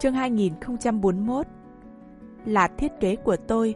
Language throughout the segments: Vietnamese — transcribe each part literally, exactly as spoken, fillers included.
Chương hai nghìn không trăm bốn mươi mốt. Là thiết kế của tôi.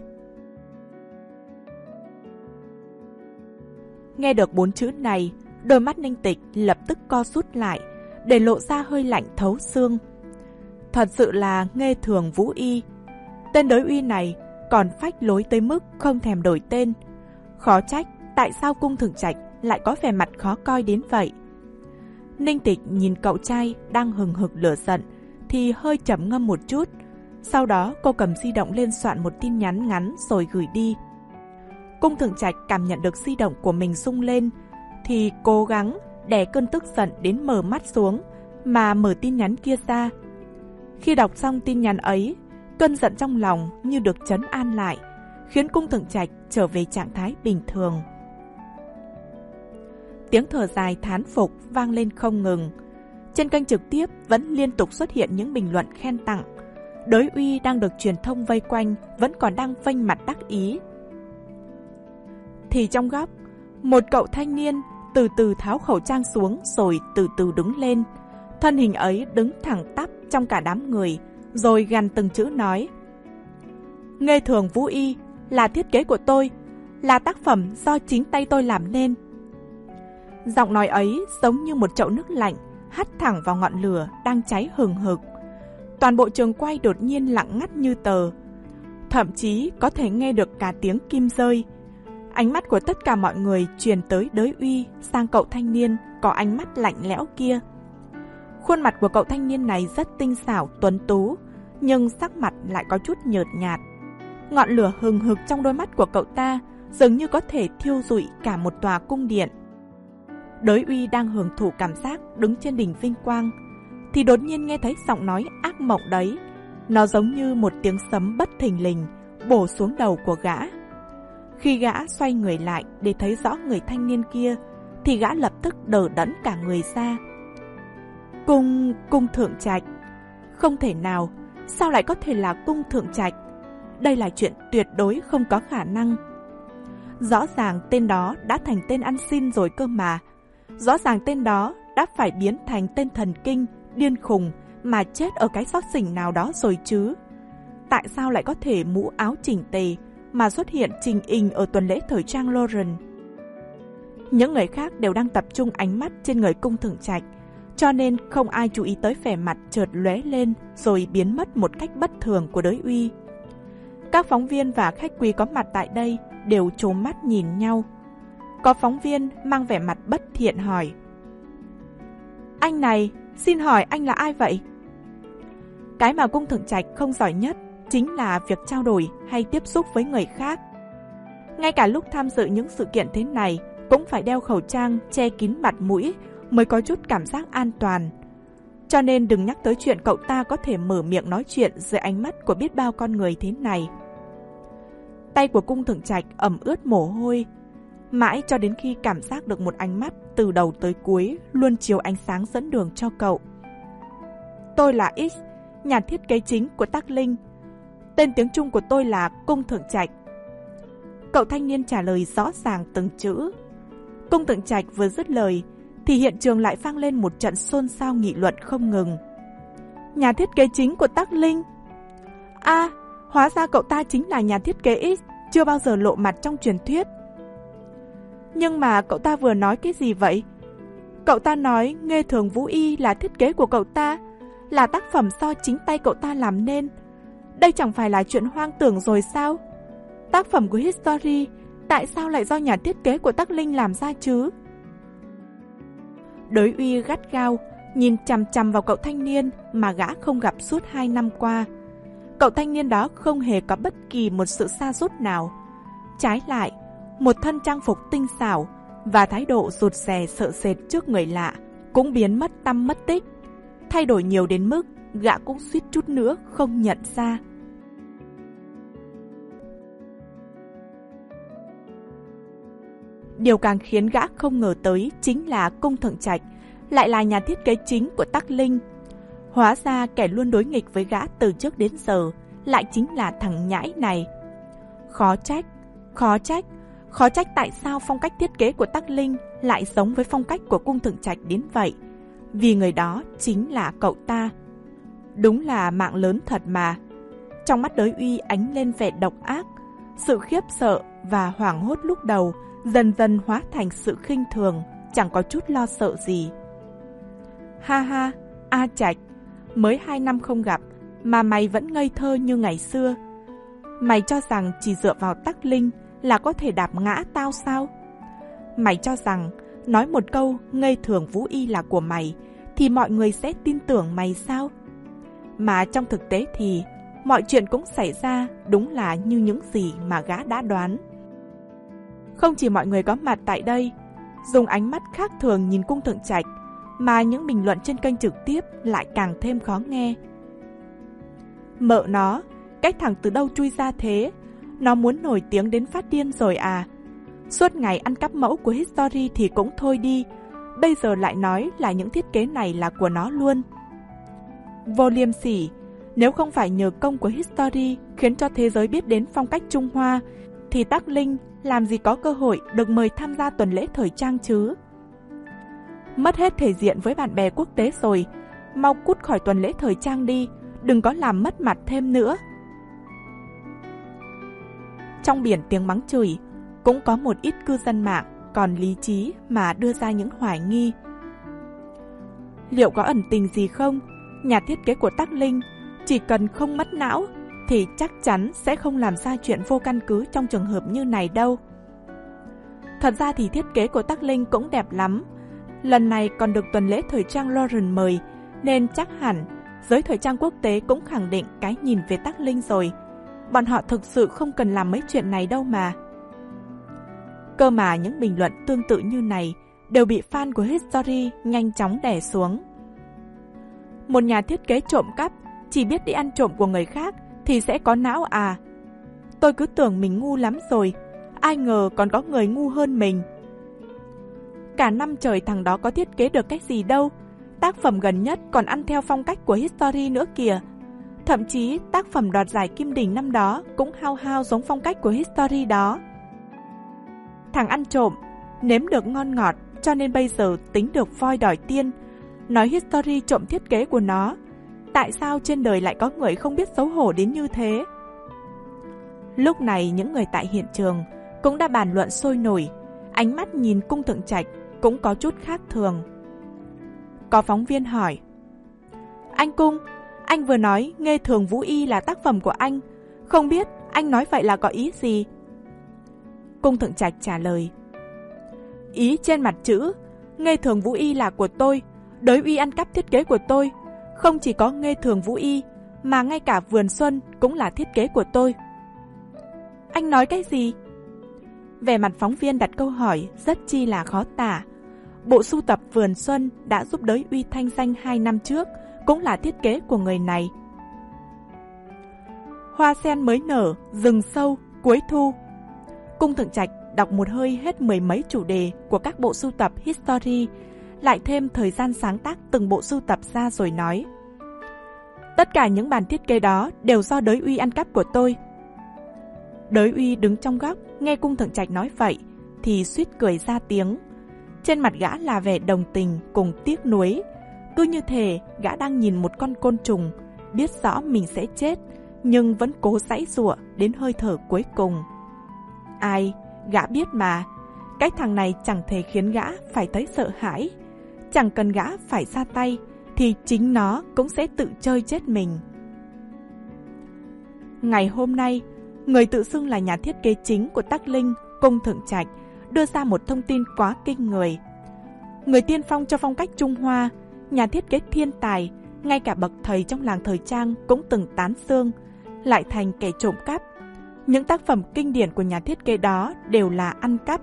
Nghe được bốn chữ này, đôi mắt Ninh Tịch lập tức co rút lại, để lộ ra hơi lạnh thấu xương. Thật sự là Nghê Thường Vũ Y. Tên đối uy này còn phách lối tới mức không thèm đổi tên. Khó trách tại sao Cung Thượng Trạch lại có vẻ mặt khó coi đến vậy. Ninh Tịch nhìn cậu trai đang hừng hực lửa giận thì hơi trầm ngâm một chút. Sau đó cô cầm di động lên soạn một tin nhắn ngắn rồi gửi đi. Cung Thượng Trạch cảm nhận được di động của mình rung lên thì cố gắng đè cơn tức giận đến mở mắt xuống mà mở tin nhắn kia ra. Khi đọc xong tin nhắn ấy, cơn giận trong lòng như được trấn an lại, khiến Cung Thượng Trạch trở về trạng thái bình thường. Tiếng thở dài thán phục vang lên không ngừng. Trên kênh trực tiếp vẫn liên tục xuất hiện những bình luận khen tặng. Đối uy đang được truyền thông vây quanh vẫn còn đang vênh mặt đắc ý. Thì trong góc, một cậu thanh niên từ từ tháo khẩu trang xuống rồi từ từ đứng lên. Thân hình ấy đứng thẳng tắp trong cả đám người, rồi gằn từng chữ nói: Nghê Thường Vũ Y là thiết kế của tôi, là tác phẩm do chính tay tôi làm nên. Giọng nói ấy giống như một chậu nước lạnh hắt thẳng vào ngọn lửa đang cháy hừng hực. Toàn bộ trường quay đột nhiên lặng ngắt như tờ, thậm chí có thể nghe được cả tiếng kim rơi. Ánh mắt của tất cả mọi người truyền tới Đới Uy sang cậu thanh niên có ánh mắt lạnh lẽo kia. Khuôn mặt của cậu thanh niên này rất tinh xảo tuấn tú, nhưng sắc mặt lại có chút nhợt nhạt. Ngọn lửa hừng hực trong đôi mắt của cậu ta dường như có thể thiêu rụi cả một tòa cung điện. Đới Uy đang hưởng thụ cảm giác đứng trên đỉnh vinh quang, thì đột nhiên nghe thấy giọng nói ác mộng đấy. Nó giống như một tiếng sấm bất thình lình bổ xuống đầu của gã. Khi gã xoay người lại để thấy rõ người thanh niên kia, thì gã lập tức đờ đẫn cả người ra. Cung, Cung Thượng Trạch. Không thể nào, sao lại có thể là Cung Thượng Trạch? Đây là chuyện tuyệt đối không có khả năng. Rõ ràng tên đó đã thành tên ăn xin rồi cơ mà. Rõ ràng tên đó đã phải biến thành tên thần kinh, điên khùng mà chết ở cái xót xỉnh nào đó rồi chứ. Tại sao lại có thể mũ áo chỉnh tề mà xuất hiện trình hình ở tuần lễ thời trang Lauren? Những người khác đều đang tập trung ánh mắt trên người Cung Thượng Trạch, cho nên không ai chú ý tới vẻ mặt chợt lóe lên rồi biến mất một cách bất thường của Đới Uy. Các phóng viên và khách quý có mặt tại đây đều trố mắt nhìn nhau. Có phóng viên mang vẻ mặt bất thiện hỏi: Anh này, xin hỏi anh là ai vậy? Cái mà Cung Thượng Trạch không giỏi nhất chính là việc trao đổi hay tiếp xúc với người khác. Ngay cả lúc tham dự những sự kiện thế này cũng phải đeo khẩu trang che kín mặt mũi mới có chút cảm giác an toàn. Cho nên đừng nhắc tới chuyện cậu ta có thể mở miệng nói chuyện dưới ánh mắt của biết bao con người thế này. Tay của Cung Thượng Trạch ẩm ướt mồ hôi, mãi cho đến khi cảm giác được một ánh mắt từ đầu tới cuối luôn chiếu ánh sáng dẫn đường cho cậu. Tôi là X, nhà thiết kế chính của Tắc Linh. Tên tiếng Trung của tôi là Cung Thượng Trạch. Cậu thanh niên trả lời rõ ràng từng chữ. Cung Thượng Trạch vừa dứt lời thì hiện trường lại vang lên một trận xôn xao nghị luận không ngừng. Nhà thiết kế chính của Tắc Linh? A, à, hóa ra cậu ta chính là nhà thiết kế X chưa bao giờ lộ mặt trong truyền thuyết. Nhưng mà cậu ta vừa nói cái gì vậy? Cậu ta nói Nghê Thường Vũ Y là thiết kế của cậu ta, là tác phẩm do chính tay cậu ta làm nên. Đây chẳng phải là chuyện hoang tưởng rồi sao? Tác phẩm của History tại sao lại do nhà thiết kế của Tắc Linh làm ra chứ? Đới Uy gắt gao nhìn chằm chằm vào cậu thanh niên mà gã không gặp suốt hai năm qua. Cậu thanh niên đó không hề có bất kỳ một sự sa sút nào. Trái lại, một thân trang phục tinh xảo và thái độ rụt rè sợ sệt trước người lạ cũng biến mất tăm mất tích, thay đổi nhiều đến mức gã cũng suýt chút nữa không nhận ra. Điều càng khiến gã không ngờ tới chính là Cung Thượng Trạch lại là nhà thiết kế chính của Tắc Linh. Hóa ra kẻ luôn đối nghịch với gã từ trước đến giờ lại chính là thằng nhãi này. Khó trách, khó trách, khó trách tại sao phong cách thiết kế của Tắc Linh lại giống với phong cách của Cung Thượng Trạch đến vậy. Vì người đó chính là cậu ta. Đúng là mạng lớn thật mà. Trong mắt Đới Uy ánh lên vẻ độc ác. Sự khiếp sợ và hoảng hốt lúc đầu dần dần hóa thành sự khinh thường, chẳng có chút lo sợ gì. Ha ha, A Trạch, mới hai năm không gặp mà mày vẫn ngây thơ như ngày xưa. Mày cho rằng chỉ dựa vào Tắc Linh là có thể đạp ngã tao sao? Mày cho rằng nói một câu ngây thường Vũ Y là của mày thì mọi người sẽ tin tưởng mày sao? Mà trong thực tế thì mọi chuyện cũng xảy ra đúng là như những gì mà gã đã đoán. Không chỉ mọi người có mặt tại đây dùng ánh mắt khác thường nhìn Cung Thượng Trạch, mà những bình luận trên kênh trực tiếp lại càng thêm khó nghe. Mợ nó, cái thằng từ đâu chui ra thế? Nó muốn nổi tiếng đến phát điên rồi à? Suốt ngày ăn cắp mẫu của History thì cũng thôi đi, bây giờ lại nói là những thiết kế này là của nó luôn. Vô liêm sỉ, nếu không phải nhờ công của History khiến cho thế giới biết đến phong cách Trung Hoa, thì Tắc Linh làm gì có cơ hội được mời tham gia tuần lễ thời trang chứ? Mất hết thể diện với bạn bè quốc tế rồi, mau cút khỏi tuần lễ thời trang đi, đừng có làm mất mặt thêm nữa. Trong biển tiếng mắng chửi, cũng có một ít cư dân mạng còn lý trí mà đưa ra những hoài nghi. Liệu có ẩn tình gì không? Nhà thiết kế của Tắc Linh chỉ cần không mất não thì chắc chắn sẽ không làm ra chuyện vô căn cứ trong trường hợp như này đâu. Thật ra thì thiết kế của Tắc Linh cũng đẹp lắm. Lần này còn được tuần lễ thời trang Lauren mời, nên chắc hẳn giới thời trang quốc tế cũng khẳng định cái nhìn về Tắc Linh rồi. Bọn họ thực sự không cần làm mấy chuyện này đâu mà. Cơ mà những bình luận tương tự như này đều bị fan của History nhanh chóng đè xuống. Một nhà thiết kế trộm cắp chỉ biết đi ăn trộm của người khác thì sẽ có não à? Tôi cứ tưởng mình ngu lắm rồi, ai ngờ còn có người ngu hơn mình. Cả năm trời thằng đó có thiết kế được cái gì đâu, tác phẩm gần nhất còn ăn theo phong cách của History nữa kìa. Thậm chí tác phẩm đoạt giải Kim Đình năm đó cũng hao hao giống phong cách của History đó. Thằng ăn trộm, nếm được ngon ngọt cho nên bây giờ tính được voi đòi tiên, nói History trộm thiết kế của nó. Tại sao trên đời lại có người không biết xấu hổ đến như thế? Lúc này những người tại hiện trường cũng đã bàn luận sôi nổi, ánh mắt nhìn Cung Thượng Trạch cũng có chút khác thường. Có phóng viên hỏi: Anh Cung, anh vừa nói Nghê Thường Vũ Y là tác phẩm của anh, không biết anh nói vậy là có ý gì? Cung Thượng Trạch trả lời: Ý trên mặt chữ, Nghê Thường Vũ Y là của tôi, Đới Uy ăn cắp thiết kế của tôi. Không chỉ có Nghê Thường Vũ Y, mà ngay cả Vườn Xuân cũng là thiết kế của tôi. Anh nói cái gì? Vẻ mặt phóng viên đặt câu hỏi rất chi là khó tả. Bộ sưu tập Vườn Xuân đã giúp Đới Uy thanh danh hai năm trước cũng là thiết kế của người này. Hoa sen mới nở, rừng sâu, cuối thu. Cung Thượng Trạch đọc một hơi hết mười mấy chủ đề của các bộ sưu tập History, lại thêm thời gian sáng tác từng bộ sưu tập ra rồi nói: Tất cả những bản thiết kế đó đều do Đới Uy ăn cắp của tôi. Đới Uy đứng trong góc nghe Cung Thượng Trạch nói vậy thì suýt cười ra tiếng. Trên mặt gã là vẻ đồng tình cùng tiếc nuối, cứ như thể gã đang nhìn một con côn trùng, biết rõ mình sẽ chết nhưng vẫn cố giãy giụa đến hơi thở cuối cùng. Ai, gã biết mà, cái thằng này chẳng thể khiến gã phải thấy sợ hãi. Chẳng cần gã phải ra tay thì chính nó cũng sẽ tự chơi chết mình. Ngày hôm nay, người tự xưng là nhà thiết kế chính của Tắc Linh, Cung Thượng Trạch, đưa ra một thông tin quá kinh người. Người tiên phong cho phong cách Trung Hoa, nhà thiết kế thiên tài, ngay cả bậc thầy trong làng thời trang cũng từng tán xương, lại thành kẻ trộm cắp. Những tác phẩm kinh điển của nhà thiết kế đó đều là ăn cắp.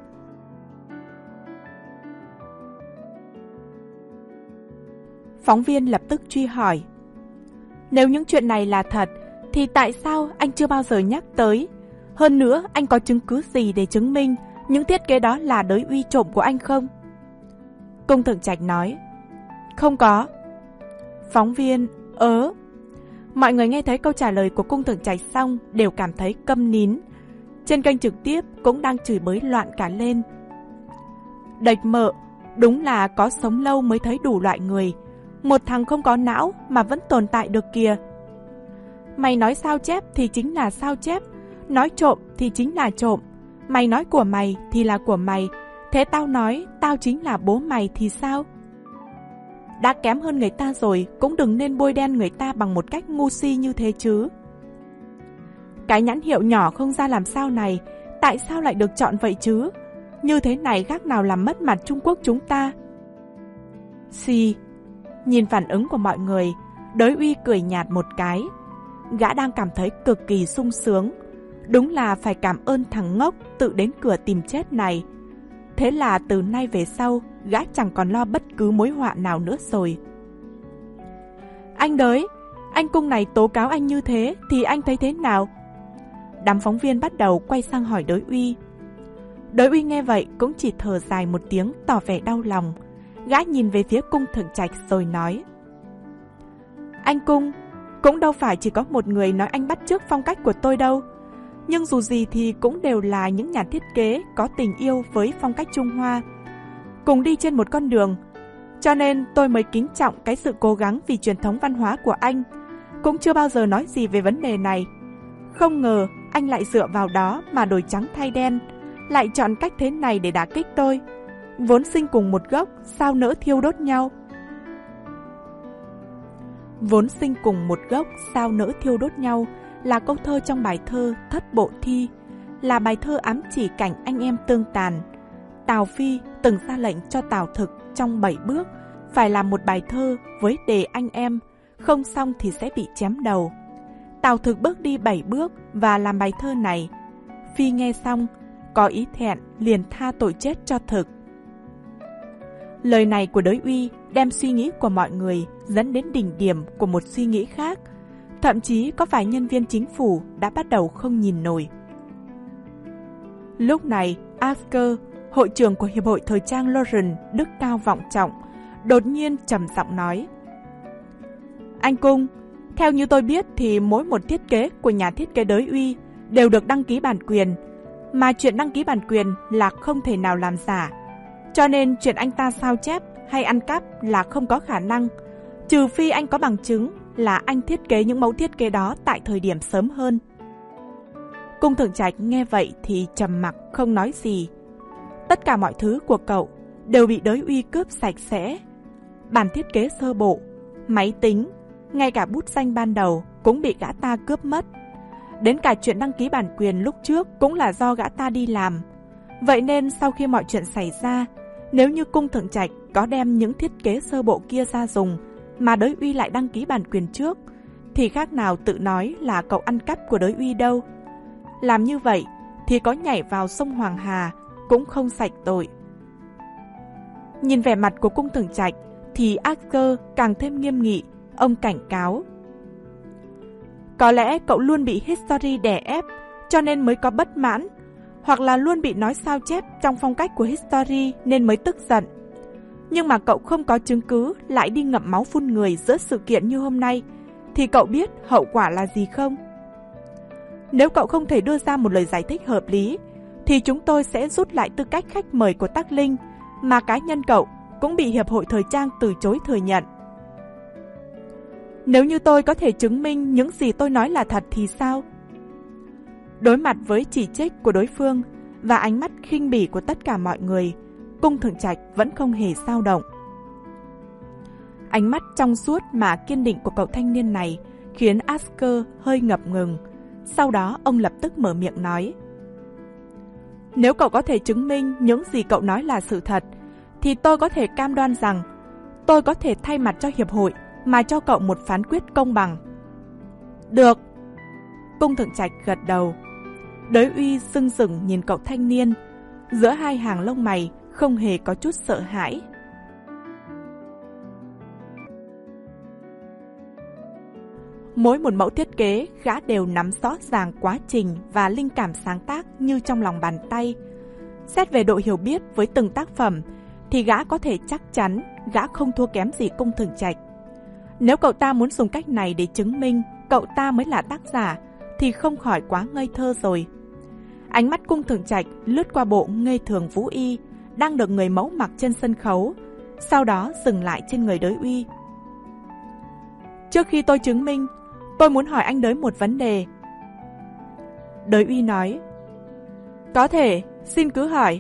Phóng viên lập tức truy hỏi: Nếu những chuyện này là thật, thì tại sao anh chưa bao giờ nhắc tới? Hơn nữa, anh có chứng cứ gì để chứng minh những thiết kế đó là Đới Uy trộm của anh không? Cung Thượng Trạch nói: Không có. Phóng viên: Ớ. Mọi người nghe thấy câu trả lời của Cung Thượng Trạch xong đều cảm thấy câm nín. Trên kênh trực tiếp cũng đang chửi bới loạn cả lên. Đệch mợ, đúng là có sống lâu mới thấy đủ loại người. Một thằng không có não mà vẫn tồn tại được kìa. Mày nói sao chép thì chính là sao chép, nói trộm thì chính là trộm. Mày nói của mày thì là của mày, thế tao nói tao chính là bố mày thì sao? Đã kém hơn người ta rồi, cũng đừng nên bôi đen người ta bằng một cách ngu si như thế chứ. Cái nhãn hiệu nhỏ không ra làm sao này, tại sao lại được chọn vậy chứ? Như thế này khác nào làm mất mặt Trung Quốc chúng ta. Xì, nhìn phản ứng của mọi người, Đới Uy cười nhạt một cái. Gã đang cảm thấy cực kỳ sung sướng. Đúng là phải cảm ơn thằng ngốc tự đến cửa tìm chết này. Thế là từ nay về sau, gã chẳng còn lo bất cứ mối họa nào nữa rồi. Anh Đới, anh Cung này tố cáo anh như thế thì anh thấy thế nào? Đám phóng viên bắt đầu quay sang hỏi Đới Uy. Đới Uy nghe vậy cũng chỉ thở dài một tiếng tỏ vẻ đau lòng. Gã nhìn về phía Cung Thượng Trạch rồi nói: Anh Cung, cũng đâu phải chỉ có một người nói anh bắt chước phong cách của tôi đâu. Nhưng dù gì thì cũng đều là những nhà thiết kế có tình yêu với phong cách Trung Hoa, cùng đi trên một con đường. Cho nên tôi mới kính trọng cái sự cố gắng vì truyền thống văn hóa của anh, cũng chưa bao giờ nói gì về vấn đề này. Không ngờ anh lại dựa vào đó mà đổi trắng thay đen, lại chọn cách thế này để đả kích tôi. Vốn sinh cùng một gốc, sao nỡ thiêu đốt nhau? Vốn sinh cùng một gốc, sao nỡ thiêu đốt nhau là câu thơ trong bài thơ Thất Bộ Thi, là bài thơ ám chỉ cảnh anh em tương tàn. Tào Phi từng ra lệnh cho Tào Thực trong bảy bước phải làm một bài thơ với đề anh em, không xong thì sẽ bị chém đầu. Tào Thực bước đi bảy bước và làm bài thơ này. Phi nghe xong, có ý thẹn liền tha tội chết cho Thực. Lời này của Đới Uy đem suy nghĩ của mọi người dẫn đến đỉnh điểm của một suy nghĩ khác. Thậm chí có vài nhân viên chính phủ đã bắt đầu không nhìn nổi. Lúc này, Asker, hội trưởng của Hiệp hội Thời trang Lauren, đức cao vọng trọng, đột nhiên trầm giọng nói: Anh Cung, theo như tôi biết thì mỗi một thiết kế của nhà thiết kế Đới Uy đều được đăng ký bản quyền, mà chuyện đăng ký bản quyền là không thể nào làm giả. Cho nên chuyện anh ta sao chép hay ăn cắp là không có khả năng, trừ phi anh có bằng chứng là anh thiết kế những mẫu thiết kế đó tại thời điểm sớm hơn. Cung Thượng Trạch nghe vậy thì trầm mặc không nói gì. Tất cả mọi thứ của cậu đều bị Đới Uy cướp sạch sẽ. Bản thiết kế sơ bộ, máy tính, ngay cả bút danh ban đầu cũng bị gã ta cướp mất. Đến cả chuyện đăng ký bản quyền lúc trước cũng là do gã ta đi làm. Vậy nên sau khi mọi chuyện xảy ra, nếu như Cung Thượng Trạch có đem những thiết kế sơ bộ kia ra dùng mà Đới Uy lại đăng ký bản quyền trước, thì khác nào tự nói là cậu ăn cắp của Đới Uy đâu. Làm như vậy thì có nhảy vào sông Hoàng Hà cũng không sạch tội. Nhìn vẻ mặt của Cung Thượng Trạch thì Asker càng thêm nghiêm nghị. Ông cảnh cáo: Có lẽ cậu luôn bị History đè ép cho nên mới có bất mãn, hoặc là luôn bị nói sao chép trong phong cách của History nên mới tức giận. Nhưng mà cậu không có chứng cứ lại đi ngậm máu phun người giữa sự kiện như hôm nay, thì cậu biết hậu quả là gì không? Nếu cậu không thể đưa ra một lời giải thích hợp lý, thì chúng tôi sẽ rút lại tư cách khách mời của Tắc Linh, mà cá nhân cậu cũng bị Hiệp hội Thời trang từ chối thừa nhận. Nếu như tôi có thể chứng minh những gì tôi nói là thật thì sao? Đối mặt với chỉ trích của đối phương và ánh mắt khinh bỉ của tất cả mọi người, Cung Thượng Trạch vẫn không hề dao động. Ánh mắt trong suốt mà kiên định của cậu thanh niên này khiến Asker hơi ngập ngừng. Sau đó ông lập tức mở miệng nói: Nếu cậu có thể chứng minh những gì cậu nói là sự thật, thì tôi có thể cam đoan rằng tôi có thể thay mặt cho hiệp hội mà cho cậu một phán quyết công bằng. Được. Cung Thượng Trạch gật đầu. Đới Uy sưng sững nhìn cậu thanh niên, giữa hai hàng lông mày không hề có chút sợ hãi. Mỗi một mẫu thiết kế, gã đều nắm rõ ràng quá trình và linh cảm sáng tác như trong lòng bàn tay. Xét về độ hiểu biết với từng tác phẩm, thì gã có thể chắc chắn gã không thua kém gì Cung Thượng Trạch. Nếu cậu ta muốn dùng cách này để chứng minh cậu ta mới là tác giả, thì không khỏi quá ngây thơ rồi. Ánh mắt Cung Thượng Trạch lướt qua bộ ngây thường Vũ Y đang được người mẫu mặc trên sân khấu, sau đó dừng lại trên người Đới Uy. Trước khi tôi chứng minh, tôi muốn hỏi anh Đới một vấn đề. Đới Uy nói, có thể, xin cứ hỏi.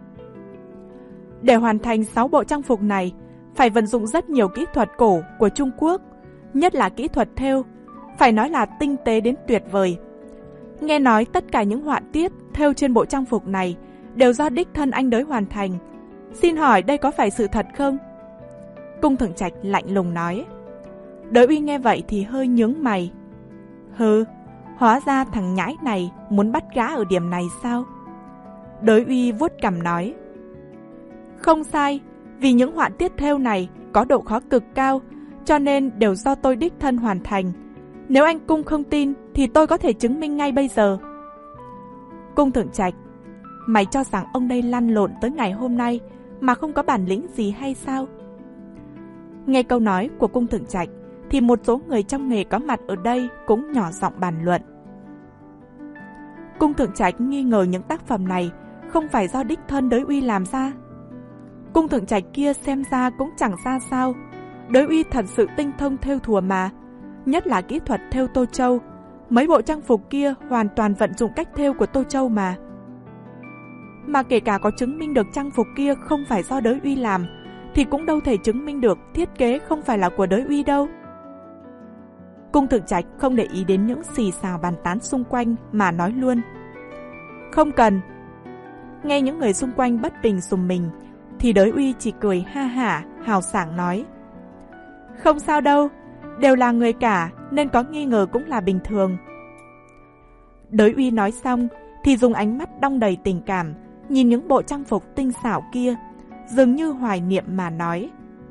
Để hoàn thành sáu bộ trang phục này, phải vận dụng rất nhiều kỹ thuật cổ của Trung Quốc, nhất là kỹ thuật thêu, phải nói là tinh tế đến tuyệt vời. Nghe nói tất cả những họa tiết thêu trên bộ trang phục này đều do đích thân anh Đới hoàn thành. Xin hỏi đây có phải sự thật không? Cung Thượng Trạch lạnh lùng nói. Đới Uy nghe vậy thì hơi nhướng mày. Hừ, hóa ra thằng nhãi này muốn bắt gã ở điểm này sao? Đới Uy vuốt cằm nói. Không sai, vì những họa tiết thêu này có độ khó cực cao, cho nên đều do tôi đích thân hoàn thành. Nếu anh Cung không tin thì tôi có thể chứng minh ngay bây giờ. Cung Thượng Trạch, mày cho rằng ông đây lăn lộn tới ngày hôm nay mà không có bản lĩnh gì hay sao? Nghe câu nói của Cung Thượng Trạch thì một số người trong nghề có mặt ở đây cũng nhỏ giọng bàn luận. Cung Thượng Trạch nghi ngờ những tác phẩm này không phải do đích thân Đới Uy làm ra. Cung Thượng Trạch kia xem ra cũng chẳng ra sao. Đới Uy thật sự tinh thông thêu thùa mà, nhất là kỹ thuật thêu Tô Châu. Mấy bộ trang phục kia hoàn toàn vận dụng cách thêu của Tô Châu mà. Mà kể cả có chứng minh được trang phục kia không phải do Đới Uy làm, thì cũng đâu thể chứng minh được thiết kế không phải là của Đới Uy đâu. Cung Thượng Trạch không để ý đến những xì xào bàn tán xung quanh mà nói luôn. Không cần. Nghe những người xung quanh bất bình sùng mình, thì Đới Uy chỉ cười ha hả, hào sảng nói. Không sao đâu, đều là người cả nên có nghi ngờ cũng là bình thường. Đới Uy nói xong thì dùng ánh mắt đong đầy tình cảm nhìn những bộ trang phục tinh xảo kia, dường như hoài niệm mà nói.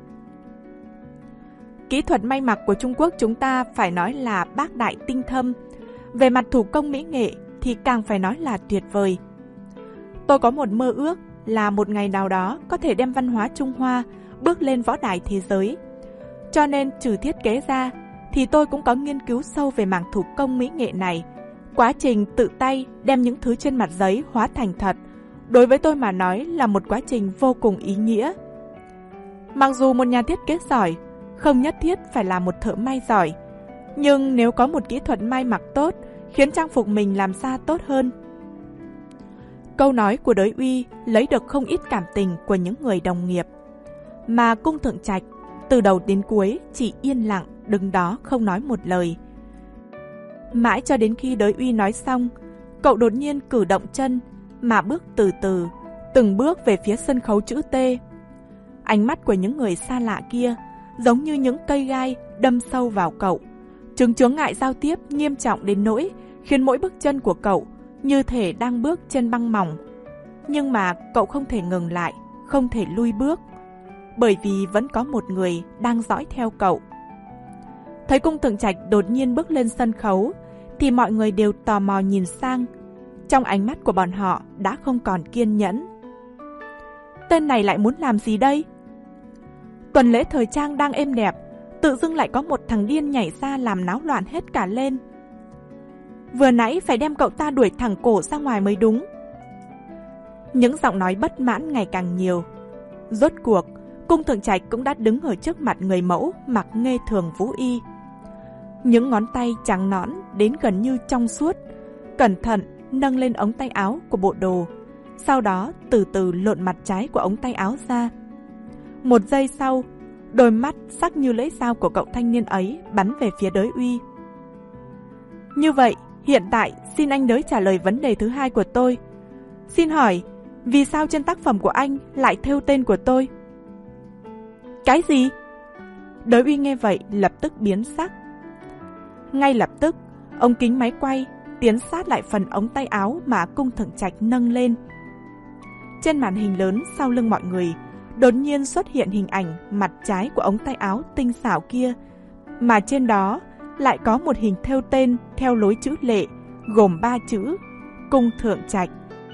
Kỹ thuật may mặc của Trung Quốc chúng ta phải nói là bác đại tinh thâm. Về mặt thủ công mỹ nghệ thì càng phải nói là tuyệt vời. Tôi có một mơ ước là một ngày nào đó có thể đem văn hóa Trung Hoa bước lên võ đài thế giới. Cho nên trừ thiết kế ra thì tôi cũng có nghiên cứu sâu về mảng thủ công mỹ nghệ này. Quá trình tự tay đem những thứ trên mặt giấy hóa thành thật, đối với tôi mà nói là một quá trình vô cùng ý nghĩa. Mặc dù một nhà thiết kế giỏi không nhất thiết phải là một thợ may giỏi, nhưng nếu có một kỹ thuật may mặc tốt, khiến trang phục mình làm ra tốt hơn. Câu nói của Đới Uy lấy được không ít cảm tình của những người đồng nghiệp. Mà Cung Thượng Trạch từ đầu đến cuối chỉ yên lặng đứng đó không nói một lời. Mãi cho đến khi Đới Uy nói xong, cậu đột nhiên cử động chân mà bước từ từ, từng bước về phía sân khấu chữ T. Ánh mắt của những người xa lạ kia giống như những cây gai đâm sâu vào cậu. Chứng chướng ngại giao tiếp nghiêm trọng đến nỗi khiến mỗi bước chân của cậu như thể đang bước trên băng mỏng. Nhưng mà cậu không thể ngừng lại, không thể lui bước, bởi vì vẫn có một người đang dõi theo cậu. Thấy Cung Thượng Trạch đột nhiên bước lên sân khấu thì mọi người đều tò mò nhìn sang. Trong ánh mắt của bọn họ đã không còn kiên nhẫn. Tên này lại muốn làm gì đây? Tuần lễ thời trang đang êm đẹp, tự dưng lại có một thằng điên nhảy ra làm náo loạn hết cả lên. Vừa nãy phải đem cậu ta đuổi thẳng cổ ra ngoài mới đúng. Những giọng nói bất mãn ngày càng nhiều. Rốt cuộc, Cung Thượng Trạch cũng đã đứng ở trước mặt người mẫu mặc nghê thường vũ y. Những ngón tay trắng nõn đến gần như trong suốt, cẩn thận nâng lên ống tay áo của bộ đồ, sau đó từ từ lộn mặt trái của ống tay áo ra. Một giây sau, đôi mắt sắc như lưỡi dao của cậu thanh niên ấy bắn về phía Đới Uy. Như vậy, hiện tại xin anh Đới trả lời vấn đề thứ hai của tôi. Xin hỏi, vì sao trên tác phẩm của anh lại thêu tên của tôi? Cái gì? Đới Uy nghe vậy lập tức biến sắc. Ngay lập tức, ống kính máy quay tiến sát lại phần ống tay áo mà Cung Thượng Trạch nâng lên. Trên màn hình lớn sau lưng mọi người đột nhiên xuất hiện hình ảnh mặt trái của ống tay áo tinh xảo kia, mà trên đó lại có một hình thêu tên theo lối chữ lệ gồm ba chữ Cung Thượng Trạch.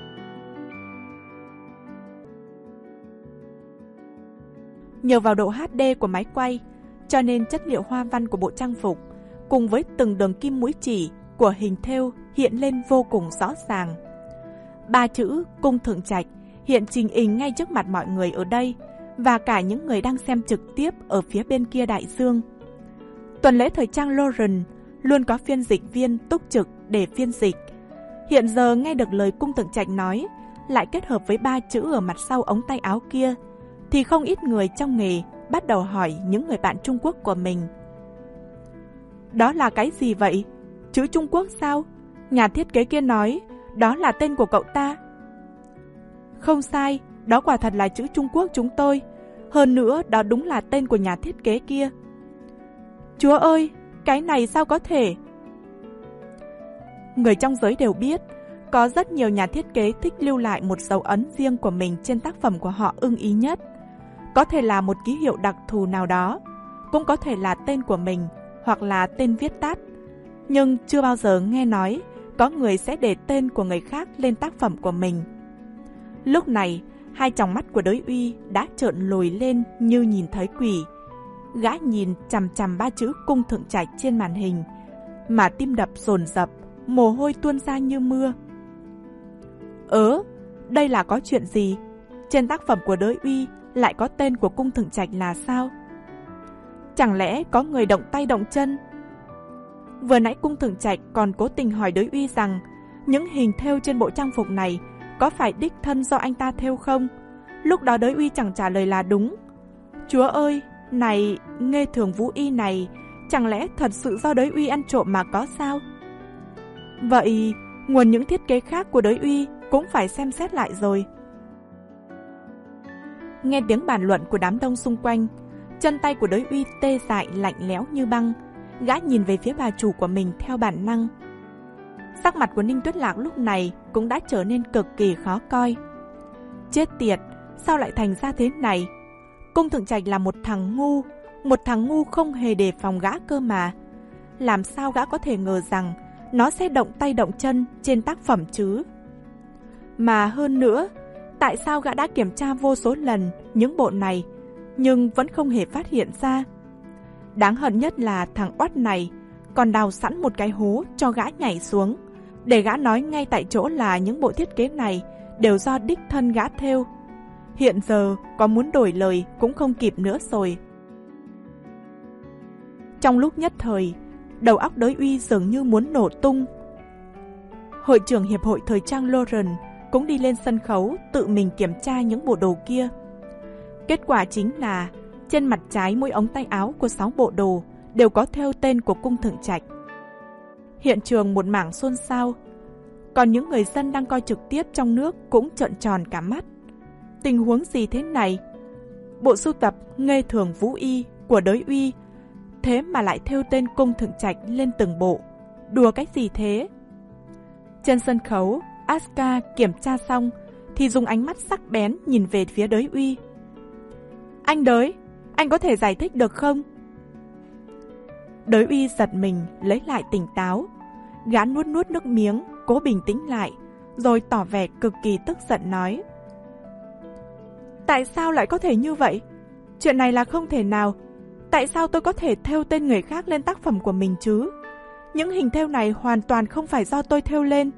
Nhờ vào độ hát đê của máy quay, cho nên chất liệu hoa văn của bộ trang phục cùng với từng đường kim mũi chỉ của hình thêu hiện lên vô cùng rõ ràng. Ba chữ Cung Thượng Trạch hiện trình hình ngay trước mặt mọi người ở đây và cả những người đang xem trực tiếp ở phía bên kia đại dương. Tuần lễ thời trang Lauren luôn có phiên dịch viên túc trực để phiên dịch. Hiện giờ nghe được lời Cung Thượng Trạch nói, lại kết hợp với ba chữ ở mặt sau ống tay áo kia, thì không ít người trong nghề bắt đầu hỏi những người bạn Trung Quốc của mình. Đó là cái gì vậy? Chữ Trung Quốc sao? Nhà thiết kế kia nói, đó là tên của cậu ta. Không sai, đó quả thật là chữ Trung Quốc chúng tôi. Hơn nữa, đó đúng là tên của nhà thiết kế kia. Chúa ơi, cái này sao có thể? Người trong giới đều biết, có rất nhiều nhà thiết kế thích lưu lại một dấu ấn riêng của mình trên tác phẩm của họ ưng ý nhất. Có thể là một ký hiệu đặc thù nào đó, cũng có thể là tên của mình, hoặc là tên viết tắt. Nhưng chưa bao giờ nghe nói có người sẽ để tên của người khác lên tác phẩm của mình. Lúc này, hai tròng mắt của Đới Uy đã trợn lồi lên như nhìn thấy quỷ. Gã nhìn chằm chằm ba chữ Cung Thượng Trạch trên màn hình, mà tim đập dồn dập, mồ hôi tuôn ra như mưa. Ớ, đây là có chuyện gì? Trên tác phẩm của Đới Uy lại có tên của Cung Thượng Trạch là sao? Chẳng lẽ có người động tay động chân? Vừa nãy Cung Thượng Trạch còn cố tình hỏi Đới Uy rằng những hình thêu trên bộ trang phục này có phải đích thân do anh ta thêu không? Lúc đó Đới Uy chẳng trả lời là đúng. Chúa ơi, này, Nghê Thường Vũ Y này, chẳng lẽ thật sự do Đới Uy ăn trộm mà có sao? Vậy, nguồn những thiết kế khác của Đới Uy cũng phải xem xét lại rồi. Nghe tiếng bàn luận của đám đông xung quanh, chân tay của Đới Uy tê dại lạnh lẽo như băng. Gã nhìn về phía bà chủ của mình theo bản năng. Sắc mặt của Ninh Tuyết Lạc lúc này cũng đã trở nên cực kỳ khó coi. Chết tiệt, sao lại thành ra thế này? Cung Thượng Trạch là một thằng ngu, một thằng ngu không hề đề phòng gã cơ mà. Làm sao gã có thể ngờ rằng nó sẽ động tay động chân trên tác phẩm chứ? Mà hơn nữa, tại sao gã đã kiểm tra vô số lần những bộ này nhưng vẫn không hề phát hiện ra? Đáng hận nhất là thằng oắt này còn đào sẵn một cái hố cho gã nhảy xuống, để gã nói ngay tại chỗ là những bộ thiết kế này đều do đích thân gã thêu. Hiện giờ có muốn đổi lời cũng không kịp nữa rồi. Trong lúc nhất thời, đầu óc Đới Uy dường như muốn nổ tung. Hội trưởng Hiệp hội Thời trang Lauren cũng đi lên sân khấu tự mình kiểm tra những bộ đồ kia. Kết quả chính là trên mặt trái mỗi ống tay áo của sáu bộ đồ đều có thêu tên của Cung Thượng Trạch. Hiện trường một mảng xôn xao, còn những người dân đang coi trực tiếp trong nước cũng trợn tròn cả mắt. Tình huống gì thế này? Bộ sưu tập Nghê Thường Vũ Y của Đới Uy thế mà lại thêu tên Cung Thượng Trạch lên từng bộ. Đùa cái gì thế? Trên sân khấu, Asuka kiểm tra xong thì dùng ánh mắt sắc bén nhìn về phía Đới Uy. Anh Đới, anh có thể giải thích được không? Đới Uy giật mình lấy lại tỉnh táo. Gã nuốt nuốt nước miếng, cố bình tĩnh lại, rồi tỏ vẻ cực kỳ tức giận nói. Tại sao lại có thể như vậy? Chuyện này là không thể nào. Tại sao tôi có thể thêu tên người khác lên tác phẩm của mình chứ? Những hình thêu này hoàn toàn không phải do tôi thêu lên.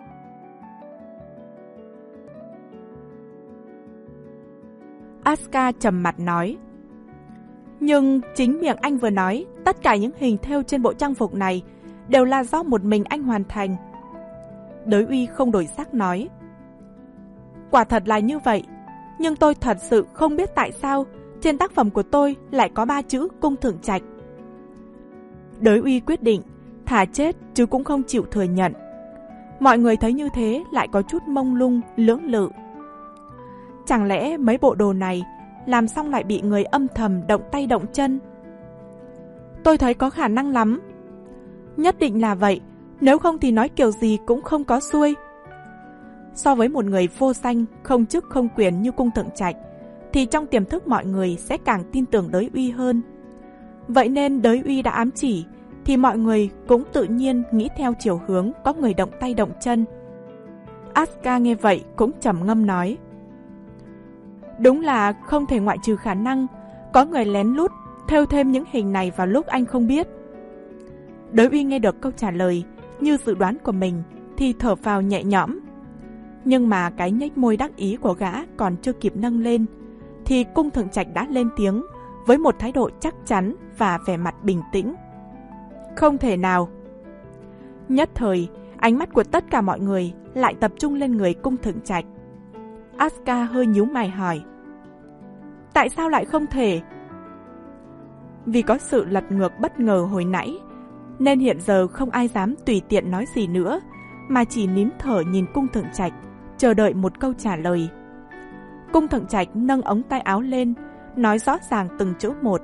Asuka trầm mặt nói. Nhưng chính miệng anh vừa nói tất cả những hình thêu trên bộ trang phục này đều là do một mình anh hoàn thành. Đới Uy không đổi sắc nói. Quả thật là như vậy, nhưng tôi thật sự không biết tại sao trên tác phẩm của tôi lại có ba chữ Cung Thượng Trạch. Đới Uy quyết định thà chết chứ cũng không chịu thừa nhận. Mọi người thấy như thế lại có chút mông lung, lưỡng lự. Chẳng lẽ mấy bộ đồ này làm xong lại bị người âm thầm động tay động chân? Tôi thấy có khả năng lắm. Nhất định là vậy, nếu không thì nói kiểu gì cũng không có xuôi. So với một người vô danh, không chức không quyền như Cung Thượng Trạch, thì trong tiềm thức mọi người sẽ càng tin tưởng Đới Uy hơn. Vậy nên Đới Uy đã ám chỉ, thì mọi người cũng tự nhiên nghĩ theo chiều hướng có người động tay động chân. Asuka nghe vậy cũng trầm ngâm nói. Đúng là không thể ngoại trừ khả năng có người lén lút thêu thêm những hình này vào lúc anh không biết. Đới Uy nghe được câu trả lời như dự đoán của mình thì thở phào nhẹ nhõm. Nhưng mà cái nhếch môi đắc ý của gã còn chưa kịp nâng lên thì Cung Thượng Trạch đã lên tiếng với một thái độ chắc chắn và vẻ mặt bình tĩnh. Không thể nào. Nhất thời, ánh mắt của tất cả mọi người lại tập trung lên người Cung Thượng Trạch. Asuka hơi nhíu mày hỏi. Tại sao lại không thể? Vì có sự lật ngược bất ngờ hồi nãy, nên hiện giờ không ai dám tùy tiện nói gì nữa, mà chỉ nín thở nhìn Cung Thượng Trạch, chờ đợi một câu trả lời. Cung Thượng Trạch nâng ống tay áo lên, nói rõ ràng từng chữ một.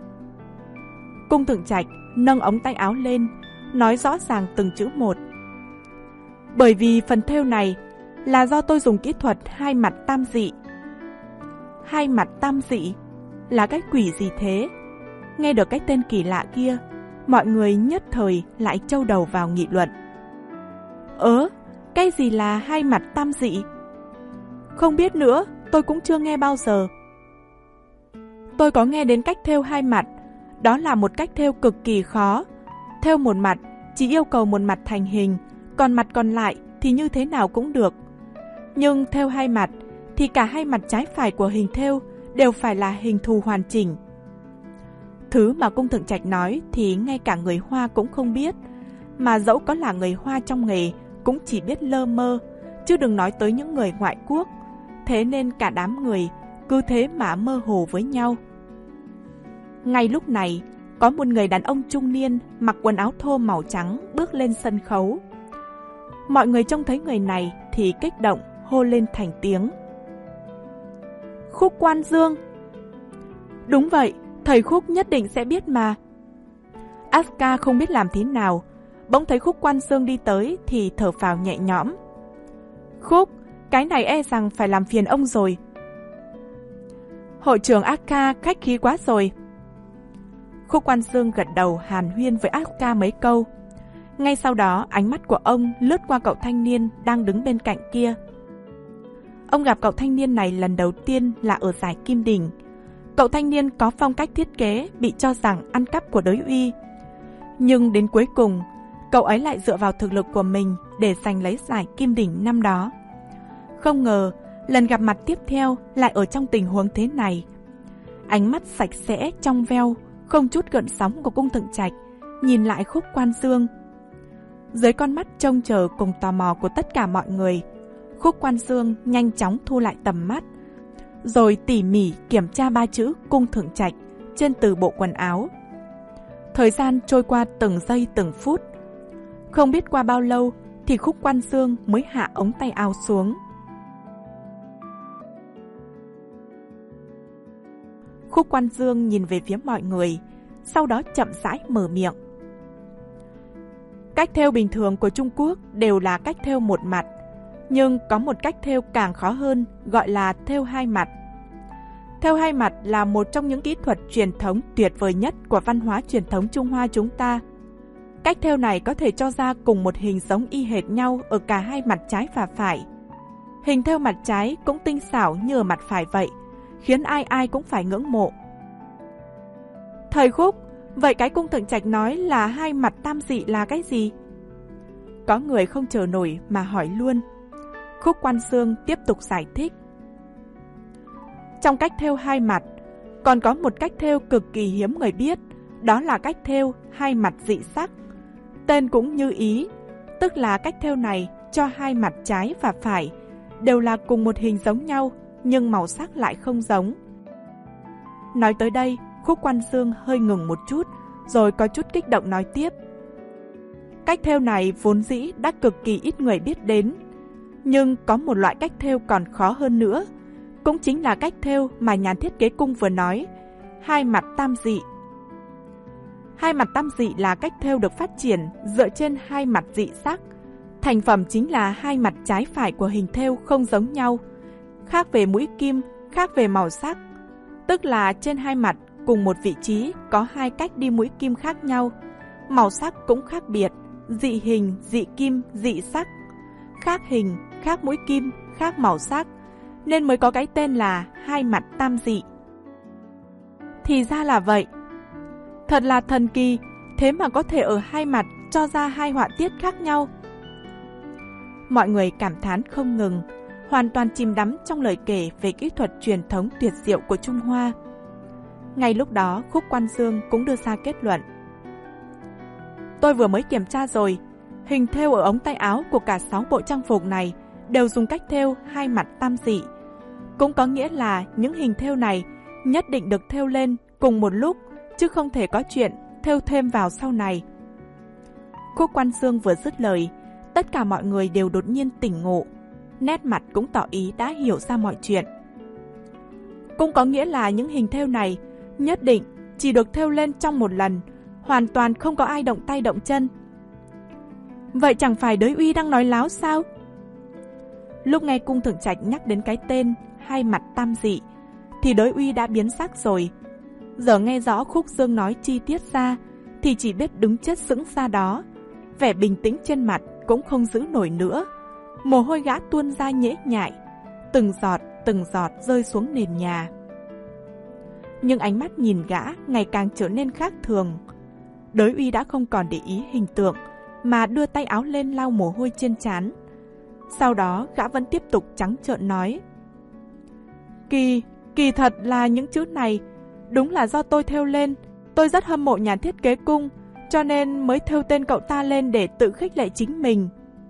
Cung Thượng Trạch nâng ống tay áo lên, nói rõ ràng từng chữ một. Bởi vì phần thêu này là do tôi dùng kỹ thuật hai mặt tam dị. Hai mặt tam dị là cái quỷ gì thế? Nghe được cái tên kỳ lạ kia, mọi người nhất thời lại trâu đầu vào nghị luận. Ớ, cái gì là hai mặt tam dị? Không biết nữa, tôi cũng chưa nghe bao giờ. Tôi có nghe đến cách thêu hai mặt, đó là một cách thêu cực kỳ khó. Thêu một mặt chỉ yêu cầu một mặt thành hình, còn mặt còn lại thì như thế nào cũng được. Nhưng thêu hai mặt thì cả hai mặt trái phải của hình thêu đều phải là hình thù hoàn chỉnh. Thứ mà Cung Thượng Trạch nói thì ngay cả người Hoa cũng không biết, mà dẫu có là người Hoa trong nghề cũng chỉ biết lơ mơ, chứ đừng nói tới những người ngoại quốc. Thế nên cả đám người cứ thế mà mơ hồ với nhau. Ngay lúc này, có một người đàn ông trung niên mặc quần áo thô màu trắng bước lên sân khấu. Mọi người trông thấy người này thì kích động hô lên thành tiếng. Khúc Quan Dương! Đúng vậy, thầy Khúc nhất định sẽ biết mà. Asuka không biết làm thế nào, bỗng thấy Khúc Quan Dương đi tới thì thở phào nhẹ nhõm. Khúc, cái này e rằng phải làm phiền ông rồi. Hội trưởng Asuka khách khí quá rồi. Khúc Quan Dương gật đầu hàn huyên với Asuka mấy câu. Ngay sau đó ánh mắt của ông lướt qua cậu thanh niên đang đứng bên cạnh kia. Ông gặp cậu thanh niên này lần đầu tiên là ở giải Kim Đình. Cậu thanh niên có phong cách thiết kế bị cho rằng ăn cắp của đới uy. Nhưng đến cuối cùng, cậu ấy lại dựa vào thực lực của mình để giành lấy giải Kim Đình năm đó. Không ngờ, lần gặp mặt tiếp theo lại ở trong tình huống thế này. Ánh mắt sạch sẽ, trong veo, không chút gợn sóng của Cung Thượng Trạch nhìn lại Khúc Quan Dương. Dưới con mắt trông chờ cùng tò mò của tất cả mọi người, Khúc Quan Dương nhanh chóng thu lại tầm mắt, rồi tỉ mỉ kiểm tra ba chữ Cung Thượng Trạch trên từ bộ quần áo. Thời gian trôi qua từng giây từng phút. Không biết qua bao lâu thì Khúc Quan Dương mới hạ ống tay áo xuống. Khúc Quan Dương nhìn về phía mọi người, sau đó chậm rãi mở miệng. Cách thêu bình thường của Trung Quốc đều là cách thêu một mặt, nhưng có một cách thêu càng khó hơn, gọi là thêu hai mặt. Thêu hai mặt là một trong những kỹ thuật truyền thống tuyệt vời nhất của văn hóa truyền thống Trung Hoa chúng ta. Cách thêu này có thể cho ra cùng một hình giống y hệt nhau ở cả hai mặt trái và phải. Hình thêu mặt trái cũng tinh xảo như ở mặt phải vậy, khiến ai ai cũng phải ngưỡng mộ. Thầy Khúc, vậy cái Cung Thượng Trạch nói là hai mặt tam dị là cái gì? Có người không chờ nổi mà hỏi luôn. Khúc Quan Dương tiếp tục giải thích. Trong cách thêu hai mặt, còn có một cách thêu cực kỳ hiếm người biết, đó là cách thêu hai mặt dị sắc. Tên cũng như ý, tức là cách thêu này cho hai mặt trái và phải đều là cùng một hình giống nhau, nhưng màu sắc lại không giống. Nói tới đây, Khúc Quan Dương hơi ngừng một chút, rồi có chút kích động nói tiếp. Cách thêu này vốn dĩ đã cực kỳ ít người biết đến, nhưng có một loại cách thêu còn khó hơn nữa, cũng chính là cách thêu mà nhà thiết kế Cung vừa nói, hai mặt tam dị. Hai mặt tam dị là cách thêu được phát triển dựa trên hai mặt dị sắc. Thành phẩm chính là hai mặt trái phải của hình thêu không giống nhau, khác về mũi kim, khác về màu sắc. Tức là trên hai mặt cùng một vị trí có hai cách đi mũi kim khác nhau, màu sắc cũng khác biệt, dị hình, dị kim, dị sắc. Khác hình, khác mũi kim, khác màu sắc, nên mới có cái tên là hai mặt tam dị. Thì ra là vậy. Thật là thần kỳ, thế mà có thể ở hai mặt cho ra hai họa tiết khác nhau. Mọi người cảm thán không ngừng, hoàn toàn chìm đắm trong lời kể về kỹ thuật truyền thống tuyệt diệu của Trung Hoa. Ngay lúc đó, Khúc Quan Dương cũng đưa ra kết luận. tôi vừa mới kiểm tra rồi, hình thêu ở ống tay áo của cả sáu bộ trang phục này đều dùng cách thêu hai mặt tam dị. Cũng có nghĩa là những hình thêu này nhất định được thêu lên cùng một lúc, chứ không thể có chuyện thêu thêm vào sau này. Khúc Quan Dương vừa dứt lời, tất cả mọi người đều đột nhiên tỉnh ngộ, nét mặt cũng tỏ ý đã hiểu ra mọi chuyện. Cũng có nghĩa là những hình thêu này nhất định chỉ được thêu lên trong một lần, hoàn toàn không có ai động tay động chân. Vậy chẳng phải Đới Uy đang nói láo sao? Lúc nghe Cung Thượng Trạch nhắc đến cái tên hai mặt tam dị thì Đới Uy đã biến sắc rồi. Giờ nghe rõ Khúc Dương nói chi tiết ra thì chỉ biết đứng chết sững ra đó, vẻ bình tĩnh trên mặt cũng không giữ nổi nữa. Mồ hôi gã tuôn ra nhễ nhại, từng giọt từng giọt rơi xuống nền nhà. Nhưng ánh mắt nhìn gã ngày càng trở nên khác thường. Đới Uy đã không còn để ý hình tượng mà đưa tay áo lên lau mồ hôi trên trán. Sau đó gã vẫn tiếp tục trắng trợn nói: Kỳ, kỳ thật là những chữ này đúng là do tôi thêu lên. Tôi rất hâm mộ nhà thiết kế Cung, cho nên mới thêu tên cậu ta lên để tự khích lệ chính mình.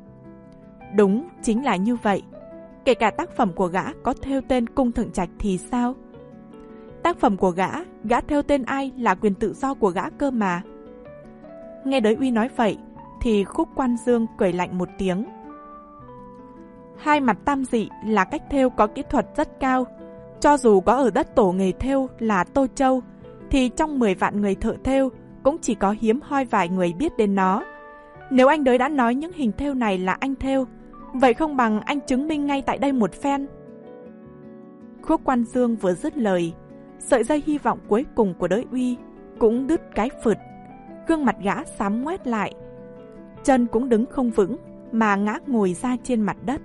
Đúng, chính là như vậy. Kể cả tác phẩm của gã có thêu tên Cung Thượng Trạch thì sao? Tác phẩm của gã, gã thêu tên ai là quyền tự do của gã cơ mà. Nghe Đới Uy nói vậy thì Khúc Quan Dương cười lạnh một tiếng. Hai mặt tam dị là cách thêu có kỹ thuật rất cao. Cho dù có ở đất tổ nghề thêu là Tô Châu, thì trong mười vạn người thợ thêu cũng chỉ có hiếm hoi vài người biết đến nó. Nếu anh Đới đã nói những hình thêu này là anh thêu, vậy không bằng anh chứng minh ngay tại đây một phen. Khúc Quan Dương vừa dứt lời, sợi dây hy vọng cuối cùng của Đới Uy cũng đứt cái phượt. Gương mặt gã xám ngoét lại, chân cũng đứng không vững mà ngã ngồi ra trên mặt đất.